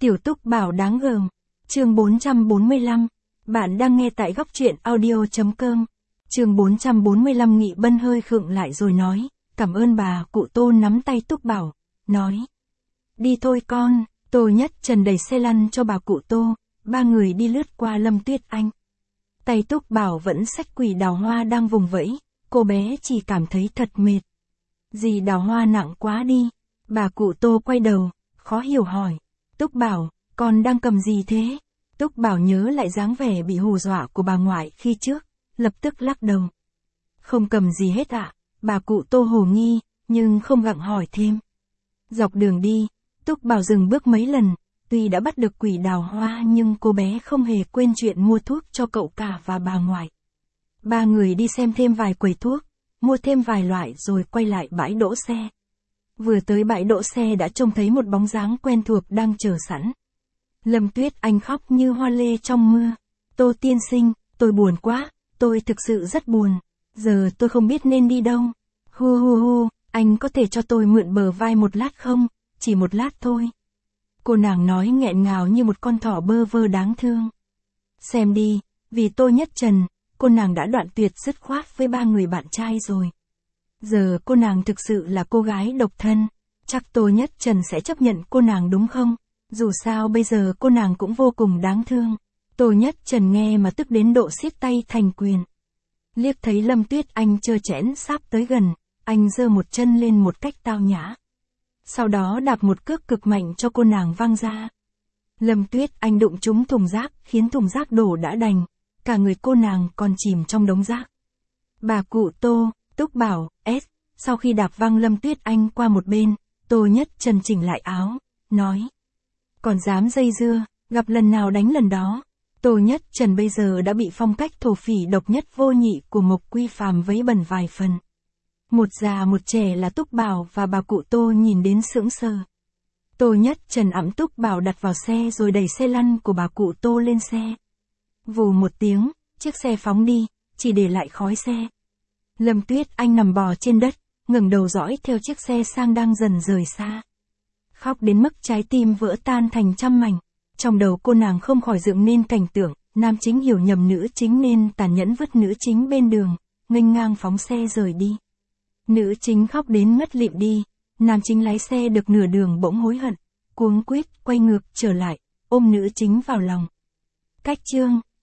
Tiểu Túc Bảo đáng gờm. Chương 445. Bạn đang nghe tại góc truyện audio.com. Chương 445. Nghị Bân hơi khựng lại rồi nói, cảm ơn bà. Cụ Tô nắm tay Túc Bảo, nói. Đi thôi con. Tô Nhất Trần đẩy xe lăn cho bà cụ Tô, ba người đi lướt qua Lâm Tuyết Anh. Tay Túc Bảo vẫn xách quỷ đào hoa đang vùng vẫy, cô bé chỉ cảm thấy thật mệt. Dì đào hoa nặng quá đi. Bà cụ Tô quay đầu, khó hiểu hỏi. Túc Bảo, con đang cầm gì thế? Túc Bảo nhớ lại dáng vẻ bị hù dọa của bà ngoại khi trước, lập tức lắc đầu. Không cầm gì hết ạ. Bà cụ Tô hồ nghi, nhưng không gặng hỏi thêm. Dọc đường đi, Túc Bảo dừng bước mấy lần, tuy đã bắt được quỷ đào hoa nhưng cô bé không hề quên chuyện mua thuốc cho cậu cả và bà ngoại. Ba người đi xem thêm vài quầy thuốc, mua thêm vài loại rồi quay lại bãi đỗ xe. Vừa tới bãi đỗ xe đã trông thấy một bóng dáng quen thuộc đang chờ sẵn. Lâm Tuyết Anh khóc như hoa lê trong mưa. Tô tiên sinh, tôi buồn quá, tôi thực sự rất buồn. Giờ tôi không biết nên đi đâu. Hu hu hu, anh có thể cho tôi mượn bờ vai một lát không? Chỉ một lát thôi. Cô nàng nói nghẹn ngào như một con thỏ bơ vơ đáng thương. Xem đi, vì Tô Nhất Trần, cô nàng đã đoạn tuyệt dứt khoát với ba người bạn trai rồi. Giờ cô nàng thực sự là cô gái độc thân, chắc Tô Nhất Trần sẽ chấp nhận cô nàng đúng không? Dù sao bây giờ cô nàng cũng vô cùng đáng thương. Tô Nhất Trần nghe mà tức đến độ siết tay thành quyền. Liếc thấy Lâm Tuyết Anh trơ trẽn sắp tới gần, anh giơ một chân lên một cách tao nhã. Sau đó đạp một cước cực mạnh cho cô nàng văng ra. Lâm Tuyết Anh đụng trúng thùng rác, khiến thùng rác đổ đã đành, cả người cô nàng còn chìm trong đống rác. Bà cụ Tô, Túc Bảo, sau khi đạp văng Lâm Tuyết Anh qua một bên, Tô Nhất Trần chỉnh lại áo, nói. Còn dám dây dưa, gặp lần nào đánh lần đó. Tô Nhất Trần bây giờ đã bị phong cách thổ phỉ độc nhất vô nhị của Mộc Quy Phàm vấy bẩn vài phần. Một già một trẻ là Túc Bảo và bà cụ Tô nhìn đến sững sờ. Tô Nhất Trần ẵm Túc Bảo đặt vào xe rồi đẩy xe lăn của bà cụ Tô lên xe. Vù một tiếng, chiếc xe phóng đi, chỉ để lại khói xe. Lâm Tuyết Anh nằm bò trên đất, ngẩng đầu dõi theo chiếc xe sang đang dần rời xa. Khóc đến mức trái tim vỡ tan thành trăm mảnh. Trong đầu cô nàng không khỏi dựng nên cảnh tượng, nam chính hiểu nhầm nữ chính nên tàn nhẫn vứt nữ chính bên đường, nghênh ngang phóng xe rời đi. Nữ chính khóc đến ngất lịm đi, nam chính lái xe được nửa đường bỗng hối hận, cuống quýt quay ngược trở lại, ôm nữ chính vào lòng. Cách chương